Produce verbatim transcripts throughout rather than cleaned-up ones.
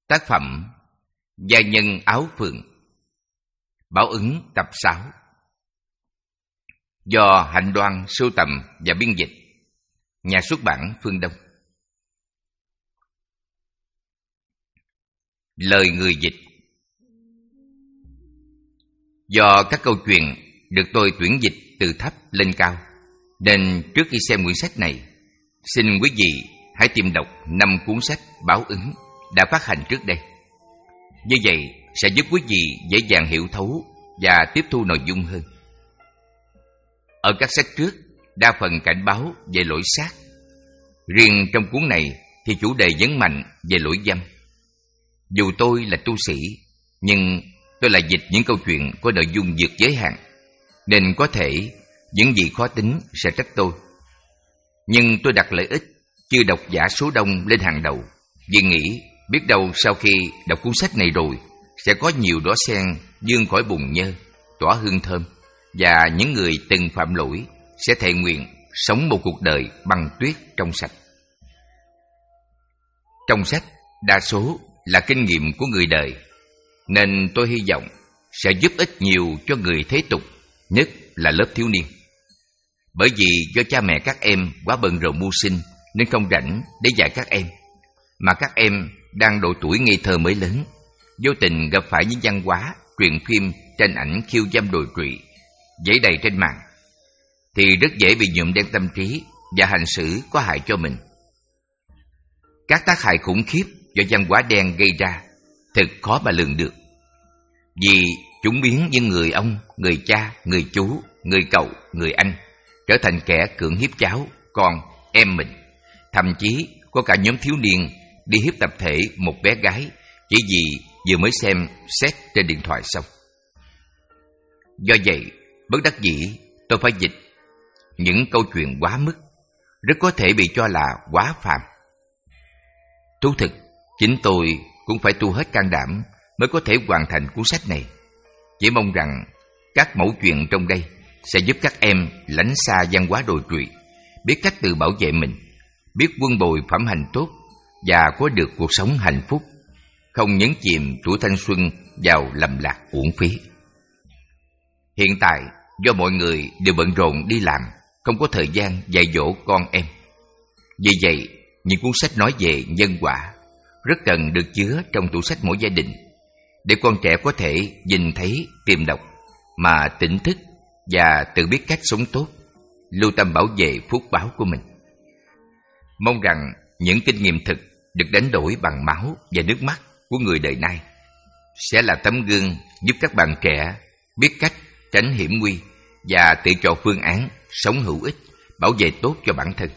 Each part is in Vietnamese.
Tác phẩm Gia nhân áo phượng, báo ứng tập sáu, do Hạnh Đoan sưu tầm và biên dịch, nhà xuất bản Phương Đông. Lời người dịch. Do các câu chuyện được tôi tuyển dịch từ thấp lên cao, nên trước khi xem quyển sách này, xin quý vị hãy tìm đọc năm cuốn sách báo ứng đã phát hành trước đây. Như vậy sẽ giúp quý vị dễ dàng hiểu thấu và tiếp thu nội dung hơn. Ở các sách trước, đa phần cảnh báo về lỗi sát. Riêng trong cuốn này thì chủ đề nhấn mạnh về lỗi dâm. Dù tôi là tu sĩ, nhưng tôi lại dịch những câu chuyện có nội dung vượt giới hạn, nên có thể những gì khó tính sẽ trách tôi. Nhưng tôi đặt lợi ích chư độc giả số đông lên hàng đầu, vì nghĩ biết đâu sau khi đọc cuốn sách này rồi sẽ có nhiều đóa sen vươn khỏi bùn nhơ, tỏa hương thơm, và những người từng phạm lỗi sẽ thệ nguyện sống một cuộc đời băng tuyết trong sạch. Trong sách đa số là kinh nghiệm của người đời, nên tôi hy vọng sẽ giúp ích nhiều cho người thế tục, nhất là lớp thiếu niên. Bởi vì do cha mẹ các em quá bận rộn mưu sinh nên không rảnh để dạy các em, mà các em đang độ tuổi ngây thơ mới lớn, vô tình gặp phải những văn hóa, truyện phim, tranh ảnh khiêu dâm đồi trụy dễ đầy trên mạng, thì rất dễ bị nhuộm đen tâm trí và hành xử có hại cho mình. Các tác hại khủng khiếp do văn hóa đen gây ra thật khó mà lường được, vì chúng biến những người ông, người cha, người chú, người cậu, người anh trở thành kẻ cưỡng hiếp cháu, con, em mình. Thậm chí có cả nhóm thiếu niên đi hiếp tập thể một bé gái chỉ vì vừa mới xem sex trên điện thoại xong. Do vậy, bất đắc dĩ tôi phải dịch những câu chuyện quá mức, rất có thể bị cho là quá phàm. Thú thực, chính tôi cũng phải tu hết can đảm mới có thể hoàn thành cuốn sách này. Chỉ mong rằng các mẫu chuyện trong đây sẽ giúp các em lánh xa văn hóa đồi trụy, biết cách tự bảo vệ mình, biết quân bồi phẩm hành tốt và có được cuộc sống hạnh phúc, không nhấn chìm tuổi thanh xuân vào lầm lạc uổng phí. Hiện tại, do mọi người đều bận rộn đi làm, không có thời gian dạy dỗ con em. Vì vậy, những cuốn sách nói về nhân quả rất cần được chứa trong tủ sách mỗi gia đình, để con trẻ có thể nhìn thấy, tìm đọc mà tỉnh thức và tự biết cách sống tốt, lưu tâm bảo vệ phúc báo của mình. Mong rằng những kinh nghiệm thực được đánh đổi bằng máu và nước mắt của người đời nay sẽ là tấm gương giúp các bạn trẻ biết cách tránh hiểm nguy và tự chọn phương án sống hữu ích, bảo vệ tốt cho bản thân.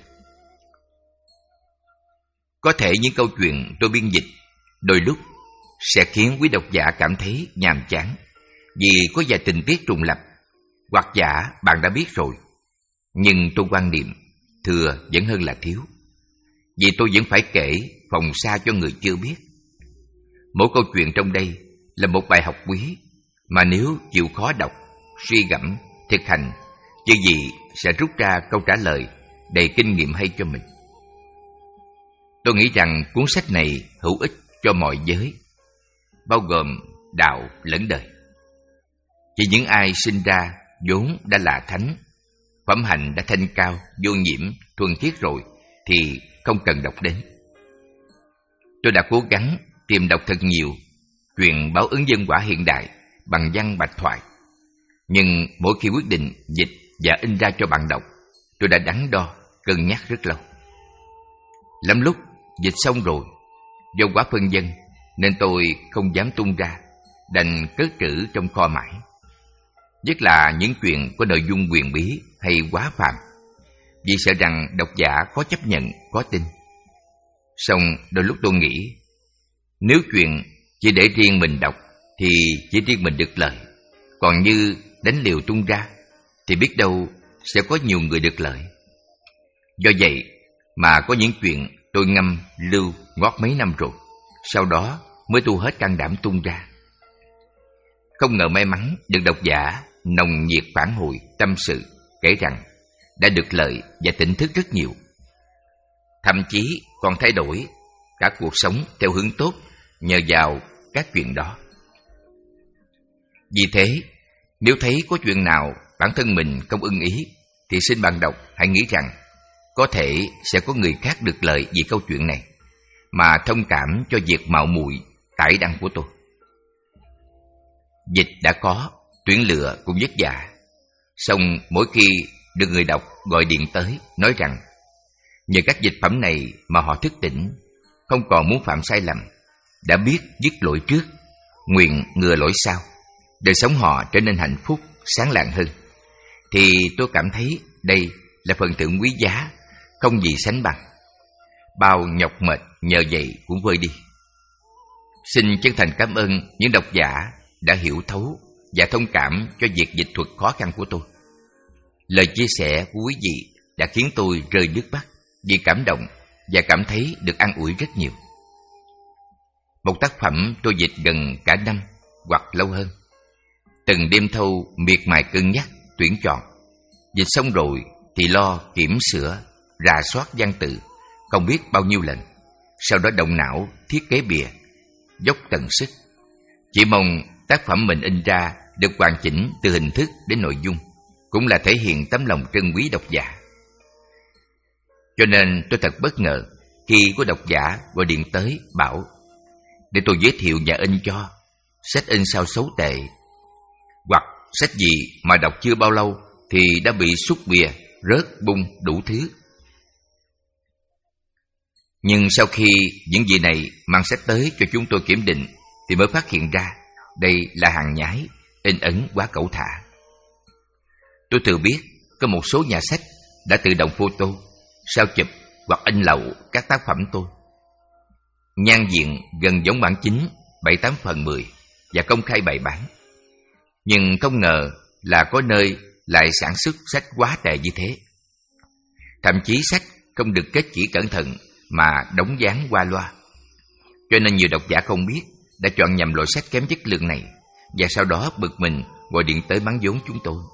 Có thể những câu chuyện tôi biên dịch đôi lúc sẽ khiến quý độc giả cảm thấy nhàm chán, vì có vài tình tiết trùng lặp, hoặc giả bạn đã biết rồi. Nhưng tôi quan niệm thừa vẫn hơn là thiếu, vì tôi vẫn phải kể phòng xa cho người chưa biết. Mỗi câu chuyện trong đây là một bài học quý, mà nếu chịu khó đọc, suy gẫm, thực hành, chứ gì sẽ rút ra câu trả lời đầy kinh nghiệm hay cho mình. Tôi nghĩ rằng cuốn sách này hữu ích cho mọi giới, bao gồm đạo lẫn đời. Chỉ những ai sinh ra vốn đã là thánh, phẩm hạnh đã thanh cao, vô nhiễm, thuần khiết rồi thì không cần đọc đến. Tôi đã cố gắng tìm đọc thật nhiều chuyện báo ứng nhân quả hiện đại bằng văn bạch thoại, nhưng mỗi khi quyết định dịch và in ra cho bạn đọc, tôi đã đắn đo, cân nhắc rất lâu. Lắm lúc dịch xong rồi, do quá phân vân nên tôi không dám tung ra, đành cất trữ trong kho mãi. Nhất là những chuyện có nội dung huyền bí hay quá phàm, vì sợ rằng độc giả khó chấp nhận, khó tin. Song đôi lúc tôi nghĩ, nếu chuyện chỉ để riêng mình đọc thì chỉ riêng mình được lợi, còn như đánh liều tung ra thì biết đâu sẽ có nhiều người được lợi. Do vậy mà có những chuyện tôi ngâm lưu ngót mấy năm rồi, sau đó mới tu hết can đảm tung ra. Không ngờ may mắn được độc giả nồng nhiệt phản hồi, tâm sự, kể rằng đã được lợi và tỉnh thức rất nhiều. Thậm chí còn thay đổi cả cuộc sống theo hướng tốt nhờ vào các chuyện đó. Vì thế, nếu thấy có chuyện nào bản thân mình không ưng ý, thì xin bạn đọc hãy nghĩ rằng có thể sẽ có người khác được lợi vì câu chuyện này, mà thông cảm cho việc mạo muội tải đăng của tôi. Dịch đã có, tuyển lựa cũng vất vả. Song mỗi khi được người đọc gọi điện tới nói rằng nhờ các dịch phẩm này mà họ thức tỉnh, không còn muốn phạm sai lầm, đã biết dứt lỗi trước, nguyện ngừa lỗi sau, đời sống họ trở nên hạnh phúc, sáng lạng hơn, thì tôi cảm thấy đây là phần thưởng quý giá, không gì sánh bằng. Bao nhọc mệt nhờ vậy cũng vơi đi. Xin chân thành cảm ơn những độc giả đã hiểu thấu và thông cảm cho việc dịch thuật khó khăn của tôi. Lời chia sẻ của quý vị đã khiến tôi rơi nước mắt vì cảm động và cảm thấy được an ủi rất nhiều. Một tác phẩm tôi dịch gần cả năm hoặc lâu hơn. Từng đêm thâu miệt mài cân nhắc, tuyển chọn. Dịch xong rồi thì lo kiểm sửa, rà soát văn tự không biết bao nhiêu lần. Sau đó động não thiết kế bìa, dốc tận sức. Chỉ mong tác phẩm mình in ra được hoàn chỉnh từ hình thức đến nội dung, cũng là thể hiện tấm lòng trân quý độc giả. Cho nên tôi thật bất ngờ khi có độc giả gọi điện tới bảo để tôi giới thiệu nhà in cho, sách in sao xấu tệ, hoặc sách gì mà đọc chưa bao lâu thì đã bị sút bìa, rớt, bung đủ thứ. Nhưng sau khi những gì này mang sách tới cho chúng tôi kiểm định thì mới phát hiện ra đây là hàng nhái, in ấn quá cẩu thả. Tôi tự biết có một số nhà sách đã tự động photo, sao chụp hoặc in lậu các tác phẩm tôi. Nhan diện gần giống bản chính bảy tám phần mười và công khai bày bán. Nhưng không ngờ là có nơi lại sản xuất sách quá tệ như thế. Thậm chí sách không được kết chỉ cẩn thận mà đóng dáng qua loa. Cho nên nhiều độc giả không biết đã chọn nhầm loại sách kém chất lượng này, và sau đó bực mình gọi điện tới bán vốn chúng tôi.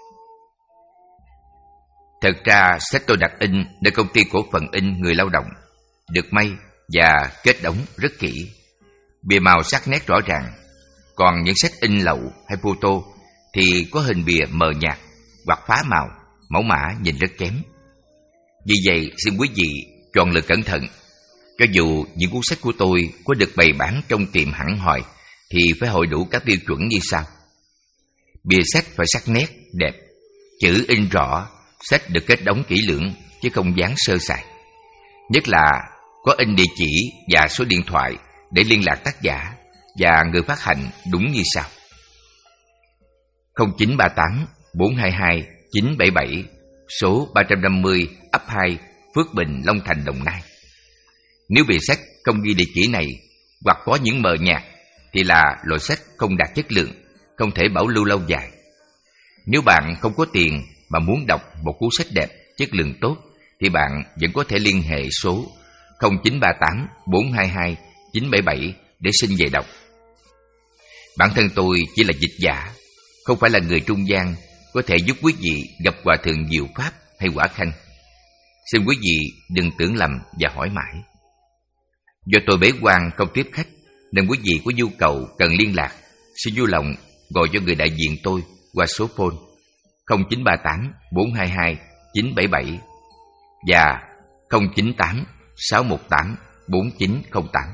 Thật ra sách tôi đặt in nơi công ty cổ phần in Người Lao Động, được may và kết đóng rất kỹ, bìa màu sắc nét rõ ràng. Còn những sách in lậu hay photo thì có hình bìa mờ nhạt hoặc phá màu, mẫu mã nhìn rất kém. Vì vậy xin quý vị chọn lựa cẩn thận. Cho dù những cuốn sách của tôi có được bày bán trong tiệm hẳn hoi thì phải hội đủ các tiêu chuẩn như sau: bìa sách phải sắc nét, đẹp, chữ in rõ, sách được kết đóng kỹ lưỡng chứ không dán sơ sài. Nhất là có in địa chỉ và số điện thoại để liên lạc tác giả và người phát hành đúng như sau: không chín ba tám bốn hai hai chín bảy bảy, số ba trăm năm mươi ấp hai, Phước Bình, Long Thành, Đồng Nai. Nếu bìa sách không ghi địa chỉ này hoặc có những mờ nhạt thì là loại sách không đạt chất lượng, không thể bảo lưu lâu dài. Nếu bạn không có tiền mà muốn đọc một cuốn sách đẹp, chất lượng tốt thì bạn vẫn có thể liên hệ số không chín ba tám bốn hai hai chín bảy bảy để xin về đọc. Bản thân tôi chỉ là dịch giả, không phải là người trung gian có thể giúp quý vị gặp Hòa Thượng Diệu Pháp hay Quả Khanh. Xin quý vị đừng tưởng lầm và hỏi mãi. Do tôi bế quan không tiếp khách nên quý vị có nhu cầu cần liên lạc, xin vui lòng gọi cho người đại diện tôi qua số phone không chín ba tám bốn hai hai chín bảy bảy và không chín tám sáu một tám bốn chín không tám.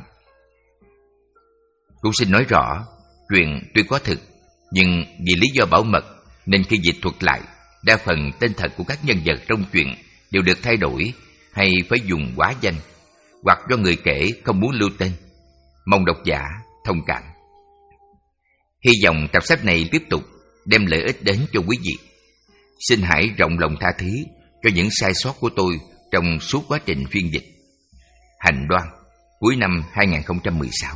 Cũng xin nói rõ, chuyện tuy có thực, nhưng vì lý do bảo mật nên khi dịch thuật lại, đa phần tên thật của các nhân vật trong chuyện đều được thay đổi hay phải dùng hóa danh, hoặc do người kể không muốn lưu tên. Mong độc giả thông cảm. Hy vọng tập sách này tiếp tục đem lợi ích đến cho quý vị. Xin hãy rộng lòng tha thứ cho những sai sót của tôi trong suốt quá trình phiên dịch. Hành Đoan, cuối năm hai nghìn không trăm mười sáu.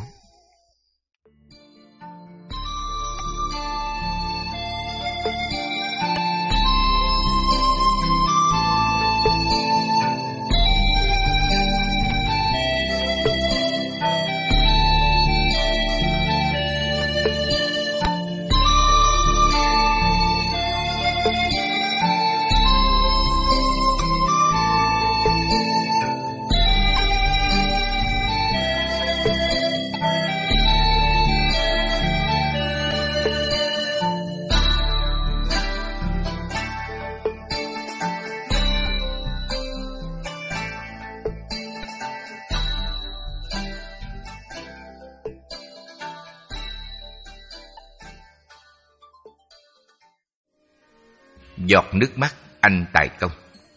giọt nước mắt anh tài công.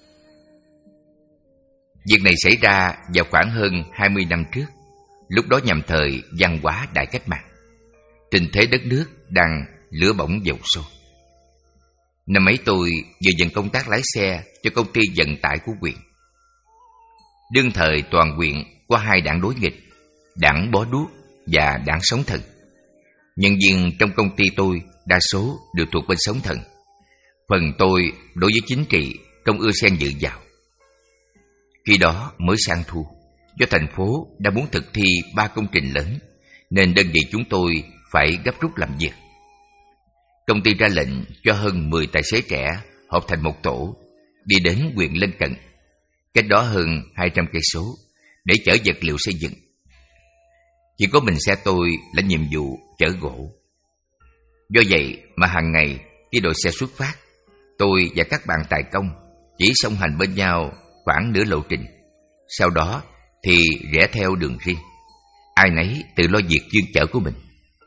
Việc này xảy ra vào khoảng hơn hai mươi năm trước, lúc đó nhằm thời văn hóa đại cách mạng. Tình thế đất nước đang lửa bỏng dầu sôi. Năm ấy tôi vừa nhận công tác lái xe cho công ty vận tải của huyện. Đương thời toàn huyện có hai đảng đối nghịch, đảng Bó Đuốc và đảng Sống Thần. Nhân viên trong công ty tôi đa số đều thuộc bên Sống Thần. Phần tôi đối với chính trị không ưa xen dự vào. Khi đó mới sang thu, do thành phố đã muốn thực thi ba công trình lớn, nên đơn vị chúng tôi phải gấp rút làm việc. Công ty ra lệnh cho hơn mười tài xế trẻ họp thành một tổ, đi đến huyện lân cận, cách đó hơn hai trăm cây số, để chở vật liệu xây dựng. Chỉ có mình xe tôi là nhiệm vụ chở gỗ. Do vậy mà hàng ngày khi đội xe xuất phát, tôi và các bạn tài công chỉ song hành bên nhau khoảng nửa lộ trình. Sau đó thì rẽ theo đường riêng, ai nấy tự lo việc chuyên chở của mình.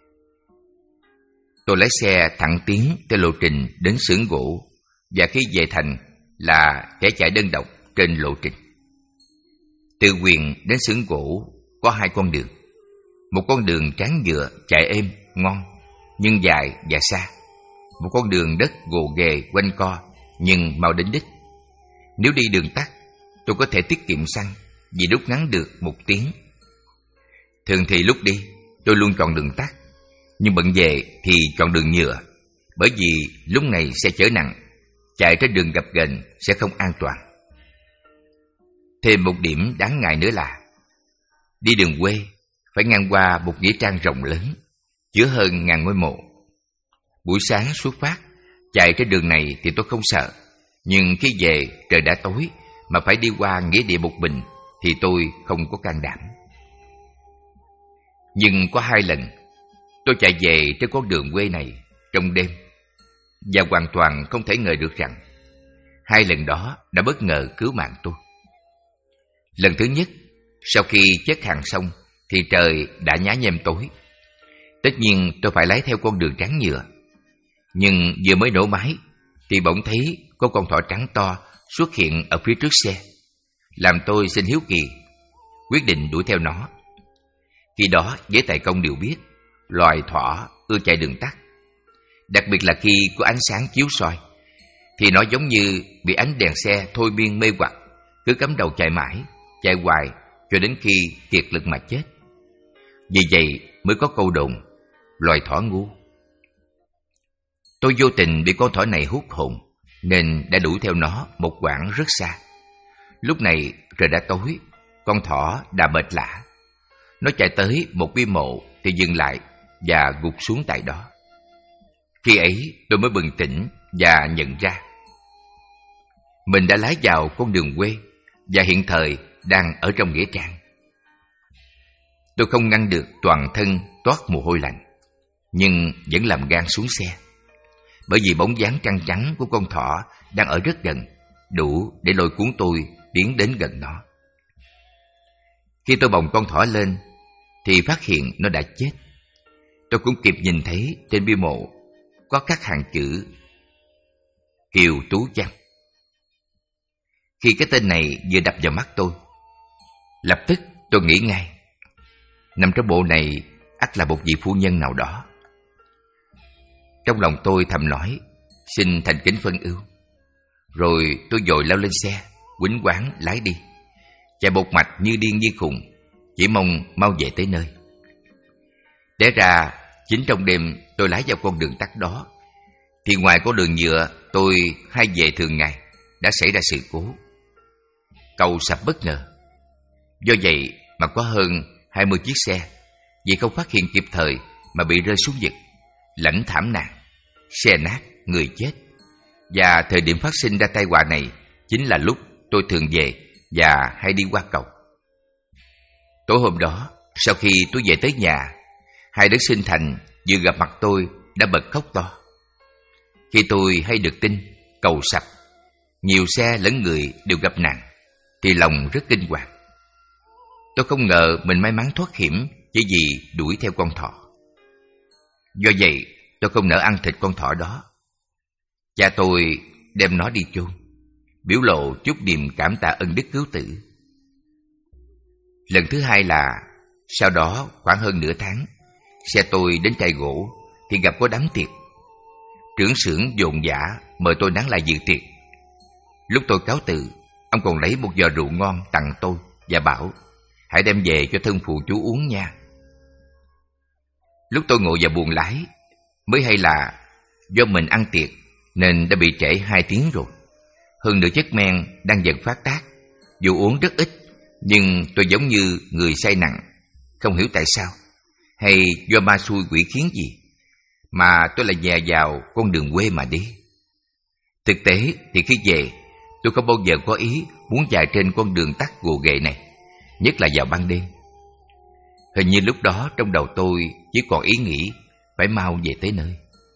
Tôi lái xe thẳng tiến theo lộ trình đến xưởng gỗ, và khi về thành là kẻ chạy đơn độc trên lộ trình. Từ huyện đến xưởng gỗ có hai con đường. Một con đường tráng nhựa chạy êm, ngon, nhưng dài và xa. Một con đường đất gồ ghề quanh co, nhưng mau đến đích. Nếu đi đường tắt, tôi có thể tiết kiệm xăng vì rút ngắn được một tiếng. Thường thì lúc đi, tôi luôn chọn đường tắt, nhưng bận về thì chọn đường nhựa, bởi vì lúc này xe chở nặng, chạy trên đường gập ghềnh sẽ không an toàn. Thêm một điểm đáng ngại nữa là đi đường quê phải ngang qua một nghĩa trang rộng lớn, chứa hơn ngàn ngôi mộ. Buổi sáng xuất phát, chạy trên đường này thì tôi không sợ, nhưng khi về trời đã tối mà phải đi qua nghĩa địa một mình thì tôi không có can đảm. Nhưng có hai lần tôi chạy về trên con đường quê này trong đêm, và hoàn toàn không thể ngờ được rằng hai lần đó đã bất ngờ cứu mạng tôi. Lần thứ nhất, sau khi chất hàng xong thì trời đã nhá nhem tối. Tất nhiên tôi phải lái theo con đường trắng nhựa. Nhưng vừa mới nổ máy thì bỗng thấy có con thỏ trắng to xuất hiện ở phía trước xe, làm tôi sinh hiếu kỳ, quyết định đuổi theo nó. Khi đó giới tài công đều biết loài thỏ ưa chạy đường tắt, đặc biệt là khi có ánh sáng chiếu soi, thì nó giống như bị ánh đèn xe thôi miên mê hoặc, cứ cắm đầu chạy mãi, chạy hoài cho đến khi kiệt lực mà chết. Vì vậy mới có câu đồn loài thỏ ngu. Tôi vô tình bị con thỏ này hút hồn, nên đã đuổi theo nó một quãng rất xa. Lúc này trời đã tối, con thỏ đã mệt lả. Nó chạy tới một bia mộ thì dừng lại và gục xuống tại đó. Khi ấy tôi mới bừng tỉnh và nhận ra mình đã lái vào con đường quê và hiện thời đang ở trong nghĩa trang. Tôi không ngăn được toàn thân toát mồ hôi lạnh, nhưng vẫn làm gan xuống xe, bởi vì bóng dáng trắng trắng của con thỏ đang ở rất gần, đủ để lôi cuốn tôi tiến đến gần nó. Khi tôi bồng con thỏ lên thì phát hiện nó đã chết. Tôi cũng kịp nhìn thấy trên bia mộ có các hàng chữ Kiều Tú Văn. Khi cái tên này vừa đập vào mắt tôi, lập tức tôi nghĩ ngay, nằm trong bộ này ắt là một vị phu nhân nào đó. Trong lòng tôi thầm nói xin thành kính phân ưu. Rồi tôi vội lao lên xe, quýnh quáng lái đi, chạy một mạch như điên như khùng, chỉ mong mau về tới nơi. Té ra chính trong đêm tôi lái vào con đường tắt đó, thì ngoài con đường nhựa tôi hay về thường ngày đã xảy ra sự cố. Cầu sập bất ngờ. Do vậy mà có hơn hai mươi chiếc xe vì không phát hiện kịp thời mà bị rơi xuống vực, lãnh thảm nạn, xe nát, người chết. Và thời điểm phát sinh ra tai họa này chính là lúc tôi thường về và hay đi qua cầu. Tối hôm đó, sau khi tôi về tới nhà, hai đứa sinh thành vừa gặp mặt tôi đã bật khóc to. Khi tôi hay được tin cầu sập, nhiều xe lẫn người đều gặp nạn, thì lòng rất kinh hoàng. Tôi không ngờ mình may mắn thoát hiểm chỉ vì đuổi theo con thỏ. Do vậy tôi không nỡ ăn thịt con thỏ đó. Cha tôi đem nó đi chôn, biểu lộ chút niềm cảm tạ ân đức cứu tử. Lần thứ hai là sau đó khoảng hơn nửa tháng, xe tôi đến trại gỗ thì gặp có đám tiệc. Trưởng xưởng dồn dã mời tôi nán lại dự tiệc. Lúc tôi cáo từ, ông còn lấy một giò rượu ngon tặng tôi và bảo hãy đem về cho thân phụ chú uống nha. Lúc tôi ngồi vào buồng lái mới hay là do mình ăn tiệc nên đã bị trễ hai tiếng rồi. Hơn nữa chất men đang dần phát tác, dù uống rất ít nhưng tôi giống như người say nặng, không hiểu tại sao, hay do ma xui quỷ khiến gì mà tôi lại dè vào con đường quê mà đi. Thực tế thì khi về, tôi không bao giờ có ý muốn chạy trên con đường tắt gồ ghề này, nhất là vào ban đêm. Hình như lúc đó trong đầu tôi chỉ còn ý nghĩ phải mau về tới nơi.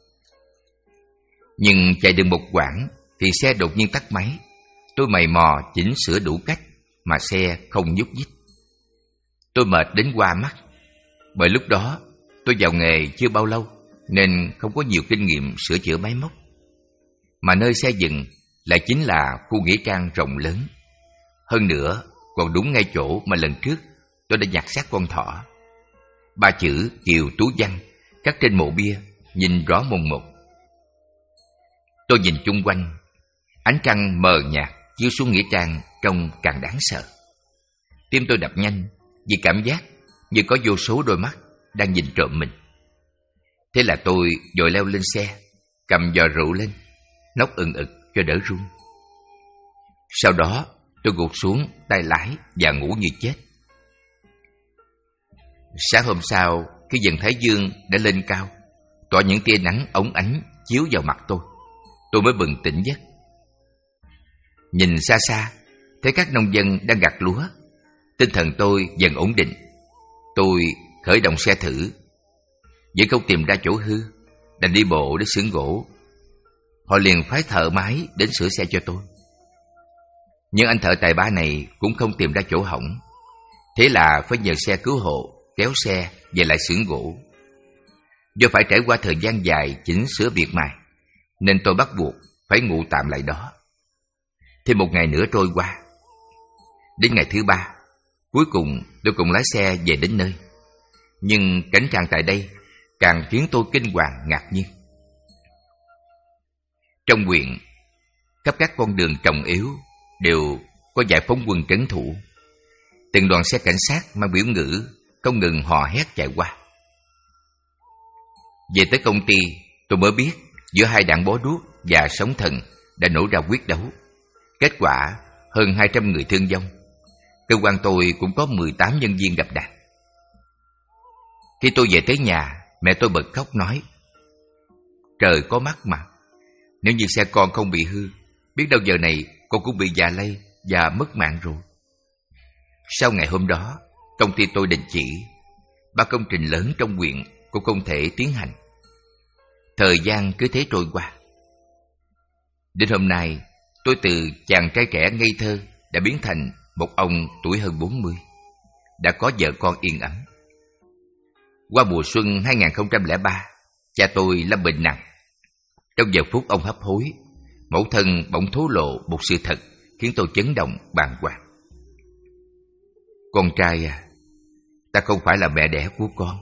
Nhưng chạy được một quãng thì xe đột nhiên tắt máy. Tôi mày mò chỉnh sửa đủ cách mà xe không nhúc nhích. Tôi mệt đến hoa mắt. Bởi lúc đó tôi vào nghề chưa bao lâu nên không có nhiều kinh nghiệm sửa chữa máy móc. Mà nơi xe dừng lại chính là khu nghĩa trang rộng lớn. Hơn nữa còn đúng ngay chỗ mà lần trước tôi đã nhặt xác con thỏ. Ba chữ Kiều Tú Văn khắc trên mộ bia nhìn rõ mồn một. Tôi nhìn chung quanh, ánh trăng mờ nhạt chiếu xuống nghĩa trang trông càng đáng sợ. Tim tôi đập nhanh vì cảm giác như có vô số đôi mắt đang nhìn trộm mình. Thế là tôi vội leo lên xe, cầm giò rượu lên, nốc ừng ực cho đỡ run. Sau đó tôi gục xuống tay lái và ngủ như chết. Sáng hôm sau, khi dần thái dương đã lên cao, tỏa những tia nắng óng ánh chiếu vào mặt tôi, tôi mới bừng tỉnh giấc. Nhìn xa xa, thấy các nông dân đang gặt lúa. Tinh thần tôi dần ổn định. Tôi khởi động xe thử, vẫn không tìm ra chỗ hư, đành đi bộ đến xưởng gỗ. Họ liền phái thợ máy đến sửa xe cho tôi. Nhưng anh thợ tài ba này cũng không tìm ra chỗ hỏng. Thế là phải nhờ xe cứu hộ kéo xe về lại xưởng gỗ. Do phải trải qua thời gian dài chỉnh sửa việc mài nên tôi bắt buộc phải ngủ tạm lại đó. Thêm một ngày nữa trôi qua. Đến ngày thứ ba, cuối cùng tôi cùng lái xe về đến nơi. Nhưng cảnh trạng tại đây càng khiến tôi kinh hoàng ngạc nhiên. Trong huyện, khắp các con đường trọng yếu đều có giải phóng quân trấn thủ. Từng đoàn xe cảnh sát mang biểu ngữ không ngừng hò hét chạy qua. Về tới công ty, tôi mới biết giữa hai đạn bó đuốc và sóng thần đã nổ ra quyết đấu. Kết quả hơn hai trăm người thương vong. Cơ quan tôi cũng có mười tám nhân viên gặp nạn. Khi tôi về tới nhà, mẹ tôi bật khóc nói: trời có mắt mà, nếu như xe con không bị hư, biết đâu giờ này con cũng bị già lây và mất mạng rồi. Sau ngày hôm đó, công ty tôi đình chỉ. Ba công trình lớn trong huyện cũng không thể tiến hành. Thời gian cứ thế trôi qua. Đến hôm nay, tôi từ chàng trai trẻ ngây thơ đã biến thành một ông tuổi hơn bốn mươi, đã có vợ con yên ấm. Qua mùa xuân hai không không ba, cha tôi lâm bệnh nặng. Trong giờ phút ông hấp hối, mẫu thân bỗng thổ lộ một sự thật khiến tôi chấn động bàng hoàng. Con trai à, ta không phải là mẹ đẻ của con.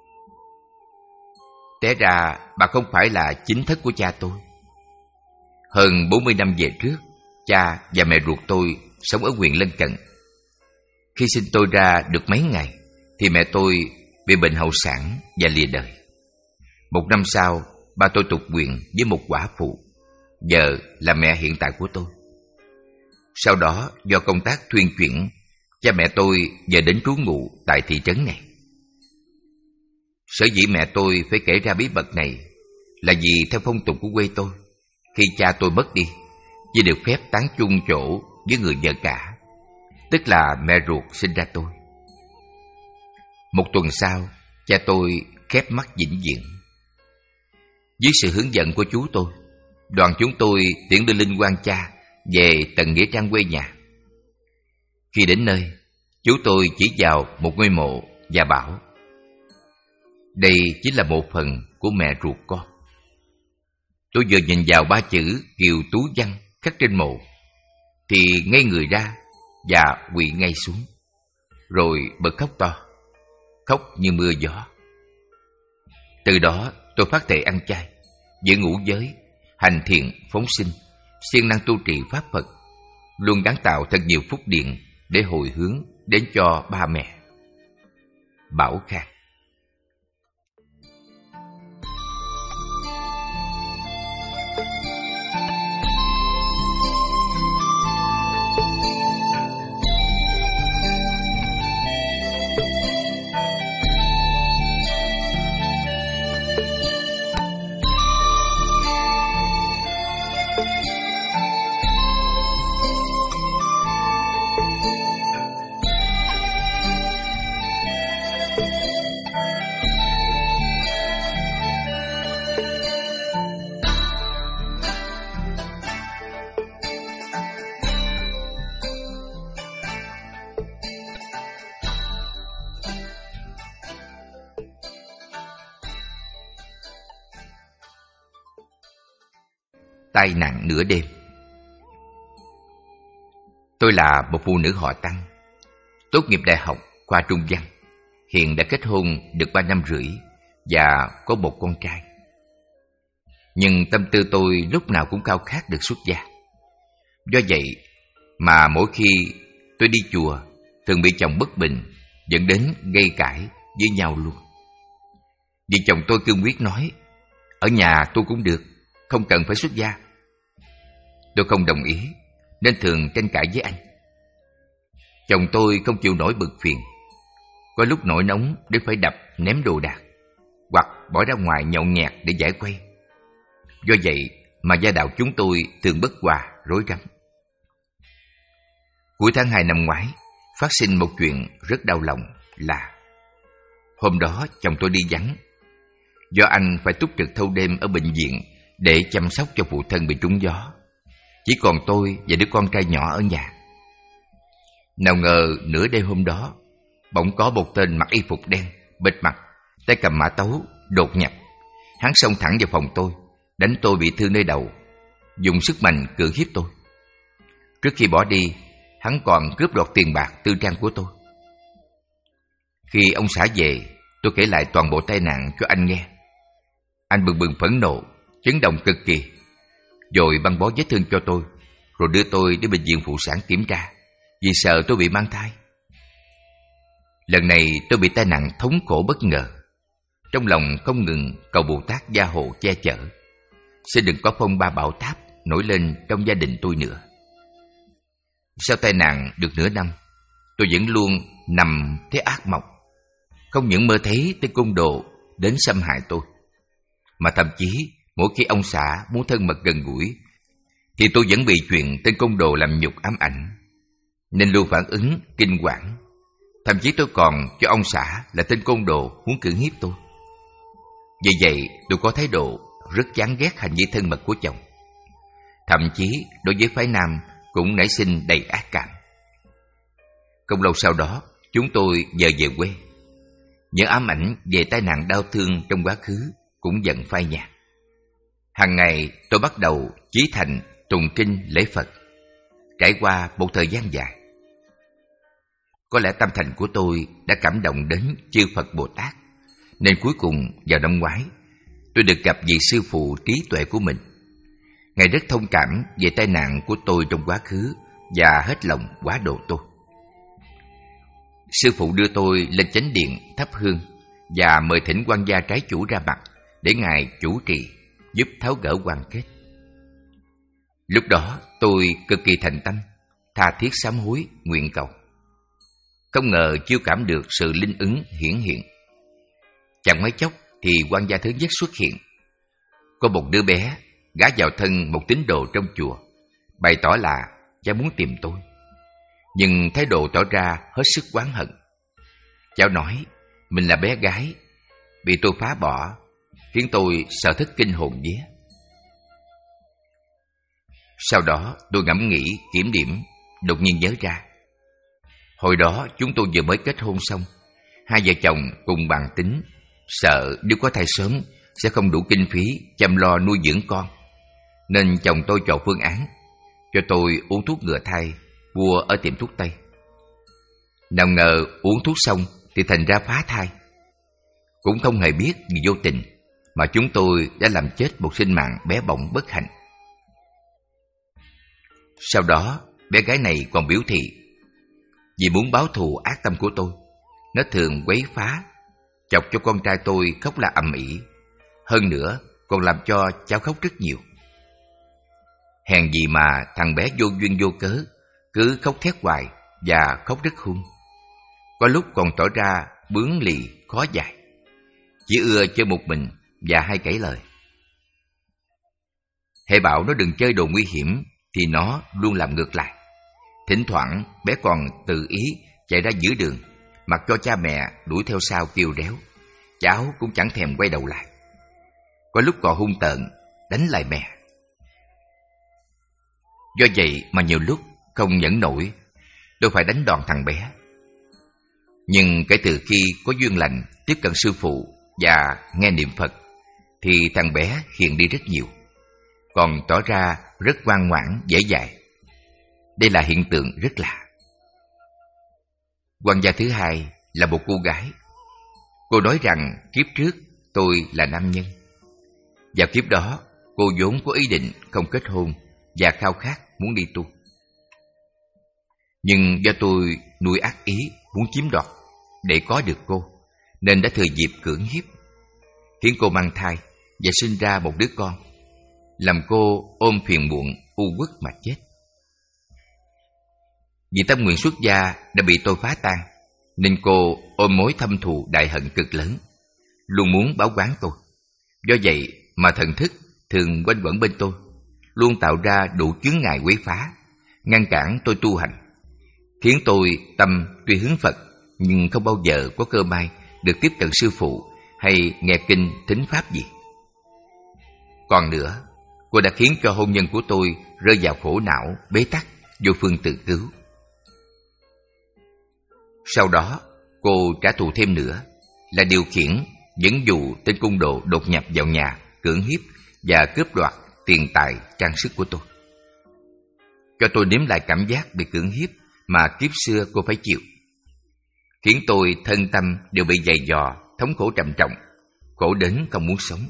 Té ra bà không phải là chính thất của cha tôi. Hơn bốn mươi năm về trước, cha và mẹ ruột tôi sống ở huyện lân cận. Khi sinh tôi ra được mấy ngày thì mẹ tôi bị bệnh hậu sản và lìa đời. Một năm sau, ba tôi tục quyền với một quả phụ, vợ là mẹ hiện tại của tôi. Sau đó do công tác thuyên chuyển, cha mẹ tôi về đến trú ngụ tại thị trấn này. Sở dĩ mẹ tôi phải kể ra bí mật này là vì theo phong tục của quê tôi, khi cha tôi mất đi, chỉ được phép táng chung chỗ với người vợ cả, tức là mẹ ruột sinh ra tôi. Một tuần sau, cha tôi khép mắt vĩnh viễn. Dưới sự hướng dẫn của chú tôi, đoàn chúng tôi tiễn đưa linh quan cha về tận nghĩa trang quê nhà. Khi đến nơi, chú tôi chỉ vào một ngôi mộ và bảo: đây chính là một phần của mẹ ruột con. Tôi vừa nhìn vào ba chữ Kiều Tú Văn khắc trên mộ thì ngây người ra và quỳ ngay xuống, rồi bật khóc to, khóc như mưa gió. Từ đó tôi phát thệ ăn chay, giữ ngũ giới, hành thiện phóng sinh, siêng năng tu trì pháp Phật, luôn gắng tạo thật nhiều phúc điện để hồi hướng đến cho ba mẹ. Bảo Khang. Tai nạn nửa đêm. Tôi là một phụ nữ họ Tăng, tốt nghiệp đại học khoa Trung văn, hiện đã kết hôn được ba năm rưỡi và có một con trai. Nhưng tâm tư tôi lúc nào cũng khao khát được xuất gia. Do vậy mà mỗi khi tôi đi chùa thường bị chồng bất bình, dẫn đến gây cãi với nhau luôn. Vì chồng tôi cương quyết nói, ở nhà tôi cũng được, không cần phải xuất gia. Tôi không đồng ý, nên thường tranh cãi với anh. Chồng tôi không chịu nổi bực phiền, có lúc nổi nóng đến phải đập, ném đồ đạc, hoặc bỏ ra ngoài nhậu nhẹt để giải khuây. Do vậy mà gia đạo chúng tôi thường bất hòa, rối rắm. Cuối tháng hai năm ngoái, phát sinh một chuyện rất đau lòng là hôm đó chồng tôi đi vắng. Do anh phải túc trực thâu đêm ở bệnh viện để chăm sóc cho phụ thân bị trúng gió, chỉ còn tôi và đứa con trai nhỏ ở nhà. Nào ngờ nửa đêm hôm đó, bỗng có một tên mặc y phục đen, bịt mặt, tay cầm mã tấu, đột nhập. Hắn xông thẳng vào phòng tôi, đánh tôi bị thương nơi đầu, dùng sức mạnh cưỡng hiếp tôi. Trước khi bỏ đi, hắn còn cướp đoạt tiền bạc tư trang của tôi. Khi ông xã về, tôi kể lại toàn bộ tai nạn cho anh nghe. Anh bừng bừng phẫn nộ, chấn động cực kỳ, rồi băng bó vết thương cho tôi, rồi đưa tôi đến bệnh viện phụ sản kiểm tra, vì sợ tôi bị mang thai. Lần này tôi bị tai nạn thống khổ bất ngờ, trong lòng không ngừng cầu Bồ Tát gia hộ che chở, xin đừng có phong ba bão táp nổi lên trong gia đình tôi nữa. Sau tai nạn được nửa năm, tôi vẫn luôn nằm thấy ác mộng, không những mơ thấy tên côn đồ đến xâm hại tôi, mà thậm chí mỗi khi ông xã muốn thân mật gần gũi thì tôi vẫn bị chuyện tên côn đồ làm nhục ám ảnh, nên luôn phản ứng kinh quản. Thậm chí tôi còn cho ông xã là tên côn đồ muốn cưỡng hiếp tôi. Vì vậy tôi có thái độ rất chán ghét hành vi thân mật của chồng. Thậm chí đối với phái nam cũng nảy sinh đầy ác cảm. Không lâu sau đó, chúng tôi dời về quê. Những ám ảnh về tai nạn đau thương trong quá khứ cũng dần phai nhạt. Hàng ngày tôi bắt đầu chí thành tụng kinh lễ Phật. Trải qua một thời gian dài, có lẽ tâm thành của tôi đã cảm động đến chư Phật Bồ Tát, nên cuối cùng vào năm ngoái, tôi được gặp vị sư phụ trí tuệ của mình. Ngài rất thông cảm về tai nạn của tôi trong quá khứ và hết lòng hóa độ tôi. Sư phụ đưa tôi lên chánh điện thắp hương và mời thỉnh quan gia trái chủ ra mặt để Ngài chủ trì, giúp tháo gỡ oan kết. Lúc đó tôi cực kỳ thành tâm, tha thiết sám hối, nguyện cầu. Không ngờ chiêu cảm được sự linh ứng hiển hiện. Chẳng mấy chốc thì quan gia thứ nhất xuất hiện. Có một đứa bé gả vào thân một tín đồ trong chùa, bày tỏ là cháu muốn tìm tôi, nhưng thái độ tỏ ra hết sức oán hận. Cháu nói mình là bé gái, bị tôi phá bỏ, khiến tôi sợ thất kinh hồn vía. Sau đó tôi ngẫm nghĩ kiểm điểm, đột nhiên nhớ ra, hồi đó chúng tôi vừa mới kết hôn xong, hai vợ chồng cùng bàn tính, sợ nếu có thai sớm sẽ không đủ kinh phí chăm lo nuôi dưỡng con, nên chồng tôi chọn phương án cho tôi uống thuốc ngừa thai mua ở tiệm thuốc Tây. Nào ngờ uống thuốc xong thì thành ra phá thai. Cũng không hề biết vì vô tình mà chúng tôi đã làm chết một sinh mạng bé bỏng bất hạnh. Sau đó, bé gái này còn biểu thị vì muốn báo thù ác tâm của tôi, nó thường quấy phá, chọc cho con trai tôi khóc la ầm ĩ. Hơn nữa, còn làm cho cháu khóc rất nhiều. Hèn gì mà thằng bé vô duyên vô cớ, cứ khóc thét hoài và khóc rất hung. Có lúc còn tỏ ra bướng lì, khó dạy, chỉ ưa chơi một mình và hay cãi lời. Hễ bảo nó đừng chơi đồ nguy hiểm thì nó luôn làm ngược lại. Thỉnh thoảng bé còn tự ý chạy ra giữa đường, mặc cho cha mẹ đuổi theo sau kêu réo. Cháu cũng chẳng thèm quay đầu lại. Có lúc còn hung tợn đánh lại mẹ. Do vậy mà nhiều lúc không nhẫn nổi, tôi phải đánh đòn thằng bé. Nhưng kể từ khi có duyên lành tiếp cận sư phụ và nghe niệm Phật, thì thằng bé hiền đi rất nhiều, còn tỏ ra rất ngoan ngoãn, dễ dãi. Đây là hiện tượng rất lạ. Quan gia thứ hai là một cô gái. Cô nói rằng kiếp trước tôi là nam nhân. Vào kiếp đó, cô vốn có ý định không kết hôn và khao khát muốn đi tu. Nhưng do tôi nuôi ác ý muốn chiếm đoạt để có được cô, nên đã thừa dịp cưỡng hiếp, khiến cô mang thai và sinh ra một đứa con, làm cô ôm phiền muộn u uất mà chết. Vì tâm nguyện xuất gia đã bị tôi phá tan, nên cô ôm mối thâm thù đại hận cực lớn, luôn muốn báo oán tôi. Do vậy mà thần thức thường quanh quẩn bên tôi, luôn tạo ra đủ chướng ngại quấy phá, ngăn cản tôi tu hành, khiến tôi tâm tuy hướng Phật nhưng không bao giờ có cơ may được tiếp cận sư phụ hay nghe kinh thính pháp gì. Còn nữa, cô đã khiến cho hôn nhân của tôi rơi vào khổ não, bế tắc, vô phương tự cứu. Sau đó, cô trả thù thêm nữa là điều khiển dẫn dụ tên cung đồ đột nhập vào nhà, cưỡng hiếp và cướp đoạt tiền tài, trang sức của tôi, cho tôi nếm lại cảm giác bị cưỡng hiếp mà kiếp xưa cô phải chịu, khiến tôi thân tâm đều bị dày dò, thống khổ trầm trọng, khổ đến không muốn sống.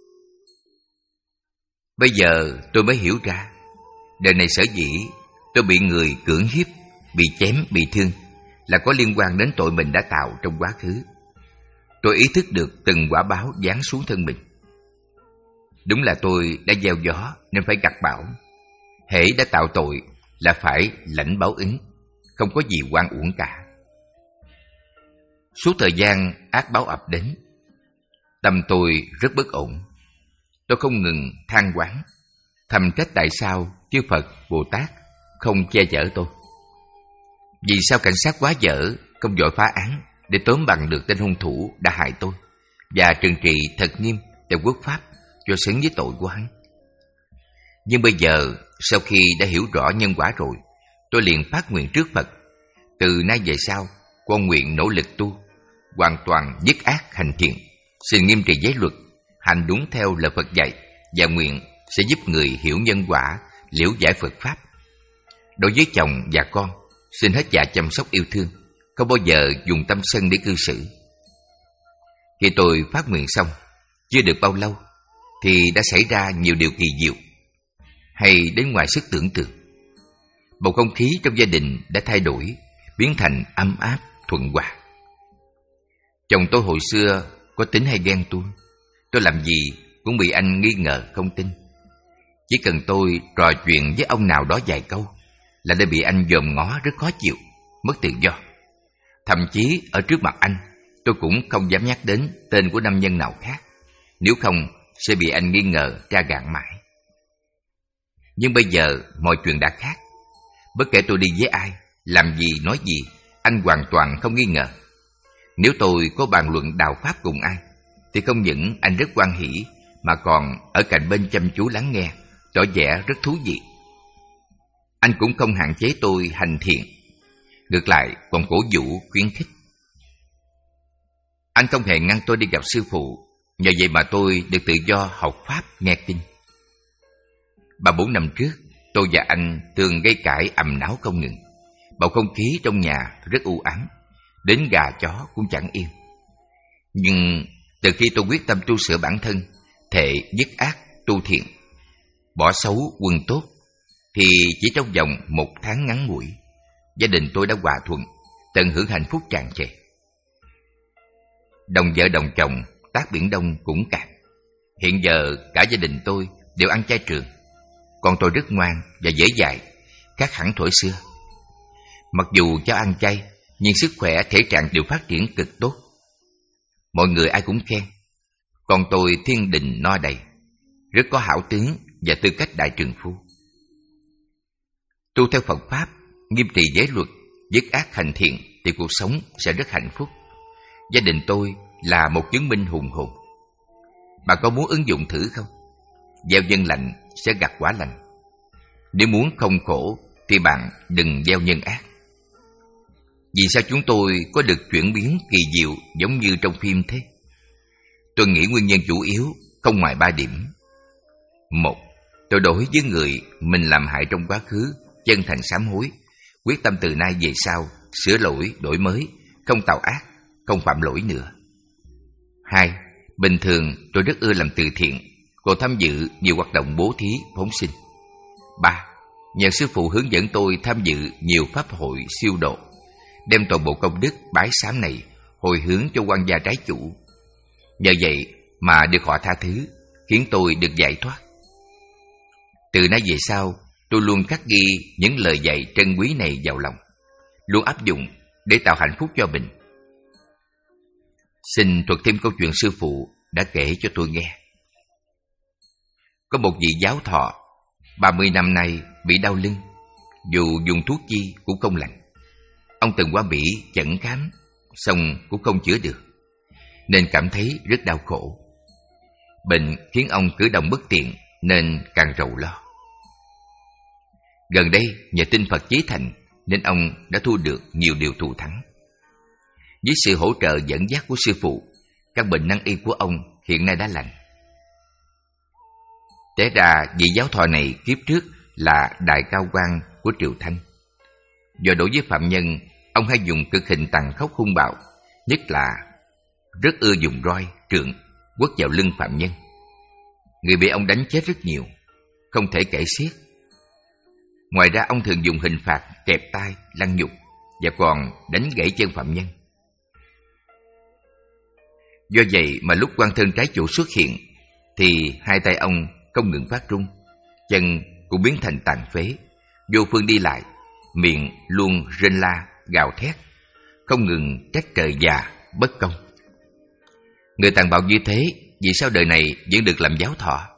Bây giờ tôi mới hiểu ra, đời này sở dĩ tôi bị người cưỡng hiếp, bị chém, bị thương là có liên quan đến tội mình đã tạo trong quá khứ. Tôi ý thức được từng quả báo giáng xuống thân mình. Đúng là tôi đã gieo gió nên phải gặt bão. Hễ đã tạo tội là phải lãnh báo ứng, không có gì oan uổng cả. Suốt thời gian ác báo ập đến, tâm tôi rất bất ổn. Tôi không ngừng than oán, thầm trách tại sao chư Phật, Bồ Tát không che chở tôi. Vì sao cảnh sát quá dở không vội phá án để tóm bằng được tên hung thủ đã hại tôi và trừng trị thật nghiêm theo quốc pháp cho xứng với tội của hắn. Nhưng bây giờ, sau khi đã hiểu rõ nhân quả rồi, tôi liền phát nguyện trước Phật, từ nay về sau con nguyện nỗ lực tu, hoàn toàn dứt ác hành thiện, xin nghiêm trì giới luật, hành đúng theo lời Phật dạy, và nguyện sẽ giúp người hiểu nhân quả, liễu giải Phật pháp. Đối với chồng và con, xin hết dạ chăm sóc yêu thương, không bao giờ dùng tâm sân để cư xử. Khi tôi phát nguyện xong, chưa được bao lâu thì đã xảy ra nhiều điều kỳ diệu, hay đến ngoài sức tưởng tượng. Bầu không khí trong gia đình đã thay đổi, biến thành ấm áp, thuận hòa. Chồng tôi hồi xưa có tính hay ghen tuông, tôi làm gì cũng bị anh nghi ngờ không tin. Chỉ cần tôi trò chuyện với ông nào đó vài câu là đã bị anh dòm ngó rất khó chịu, mất tự do. Thậm chí ở trước mặt anh, tôi cũng không dám nhắc đến tên của nam nhân nào khác, nếu không sẽ bị anh nghi ngờ tra gạn mãi. Nhưng bây giờ mọi chuyện đã khác. Bất kể tôi đi với ai, làm gì nói gì, anh hoàn toàn không nghi ngờ. Nếu tôi có bàn luận đạo pháp cùng ai, thì không những anh rất hoan hỉ, mà còn ở cạnh bên chăm chú lắng nghe, tỏ vẻ rất thú vị. Anh cũng không hạn chế tôi hành thiện, ngược lại còn cổ vũ khuyến khích. Anh không hề ngăn tôi đi gặp sư phụ, nhờ vậy mà tôi được tự do học pháp nghe kinh. Ba bốn năm trước, tôi và anh thường gây cãi ầm náo không ngừng. Bầu không khí trong nhà rất u ám, đến gà chó cũng chẳng yên. Nhưng từ khi tôi quyết tâm tu sửa bản thân, thệ dứt ác tu thiện, bỏ xấu quân tốt, thì chỉ trong vòng một tháng ngắn ngủi, gia đình tôi đã hòa thuận, tận hưởng hạnh phúc tràn trề. Đồng vợ đồng chồng, tác biển đông cũng cạn. Hiện giờ cả gia đình tôi đều ăn chay trường. Con tôi rất ngoan và dễ dạy, khác hẳn thuở xưa. Mặc dù cho ăn chay, nhưng sức khỏe thể trạng đều phát triển cực tốt. Mọi người ai cũng khen. Con tôi thiên đình no đầy, rất có hảo tướng và tư cách đại trượng phu. Tu theo Phật Pháp, nghiêm trì giới luật, dứt ác hành thiện thì cuộc sống sẽ rất hạnh phúc. Gia đình tôi là một chứng minh hùng hồn. Bạn có muốn ứng dụng thử không? Gieo nhân lành sẽ gặt quả lành. Nếu muốn không khổ thì bạn đừng gieo nhân ác. Vì sao chúng tôi có được chuyển biến kỳ diệu giống như trong phim thế? Tôi nghĩ nguyên nhân chủ yếu không ngoài ba điểm. Một, tôi đối với người mình làm hại trong quá khứ chân thành sám hối, quyết tâm từ nay về sau sửa lỗi, đổi mới, không tạo ác, không phạm lỗi nữa. Hai, bình thường tôi rất ưa làm từ thiện, còn tham dự nhiều hoạt động bố thí, phóng sinh. Ba, nhờ sư phụ hướng dẫn tôi tham dự nhiều pháp hội siêu độ, đem toàn bộ công đức bái sám này hồi hướng cho quan gia trái chủ. Nhờ vậy mà được họ tha thứ, khiến tôi được giải thoát. Từ nay về sau, tôi luôn khắc ghi những lời dạy trân quý này vào lòng, luôn áp dụng để tạo hạnh phúc cho mình. Xin thuật thêm câu chuyện sư phụ đã kể cho tôi nghe. Có một vị giáo thọ, ba mươi năm nay bị đau lưng, dù dùng thuốc chi cũng không lành. Ông từng qua Mỹ chẩn khám, xong cũng không chữa được, nên cảm thấy rất đau khổ. Bệnh khiến ông cử động bất tiện, nên càng rầu lo. Gần đây nhờ tin Phật chế thành, nên ông đã thu được nhiều điều thù thắng. Với sự hỗ trợ dẫn dắt của sư phụ, căn bệnh nan y của ông hiện nay đã lành. Té ra vị giáo thọ này kiếp trước là đại cao quan của triều Thanh. Do đối với phạm nhân, ông hay dùng cực hình tàn khốc hung bạo, nhất là rất ưa dùng roi, trượng quất vào lưng phạm nhân. Người bị ông đánh chết rất nhiều, không thể kể xiết. Ngoài ra ông thường dùng hình phạt kẹp tay, lăng nhục và còn đánh gãy chân phạm nhân. Do vậy mà lúc quan thân trái chủ xuất hiện thì hai tay ông không ngừng phát run, chân cũng biến thành tàn phế, vô phương đi lại, miệng luôn rên la, gào thét, không ngừng trách trời già, bất công. Người tàn bạo như thế, vì sao đời này vẫn được làm giáo thọ?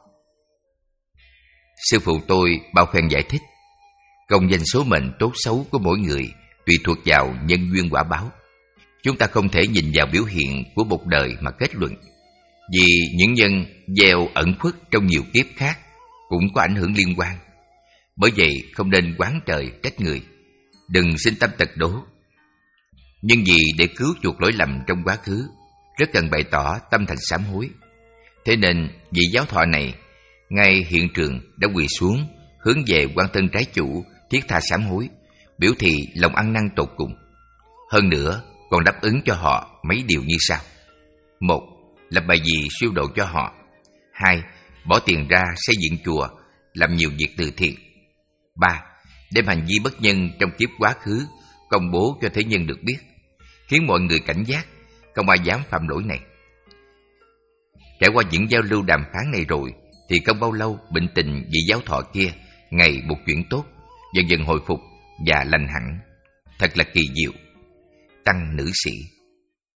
Sư phụ tôi bao phen giải thích, công danh số mệnh tốt xấu của mỗi người tùy thuộc vào nhân duyên quả báo. Chúng ta không thể nhìn vào biểu hiện của một đời mà kết luận, vì những nhân gieo ẩn khuất trong nhiều kiếp khác cũng có ảnh hưởng liên quan. Bởi vậy không nên oán trời trách người, đừng sinh tâm tật đố. Nhưng vì để cứu chuộc lỗi lầm trong quá khứ, rất cần bày tỏ tâm thành sám hối. Thế nên vị giáo thọ này ngay hiện trường đã quỳ xuống, hướng về quan thân trái chủ thiết tha sám hối, biểu thị lòng ăn năn tột cùng. Hơn nữa còn đáp ứng cho họ mấy điều như sau: một, lập bài vị siêu độ cho họ. Hai, bỏ tiền ra xây dựng chùa, làm nhiều việc từ thiện. Ba, đem hành vi bất nhân trong kiếp quá khứ công bố cho thế nhân được biết, khiến mọi người cảnh giác, không ai dám phạm lỗi này. Trải qua những giao lưu đàm phán này rồi, thì không bao lâu bệnh tình vị giáo thọ kia ngày một chuyển tốt, dần dần hồi phục và lành hẳn. Thật là kỳ diệu. Tăng nữ sĩ.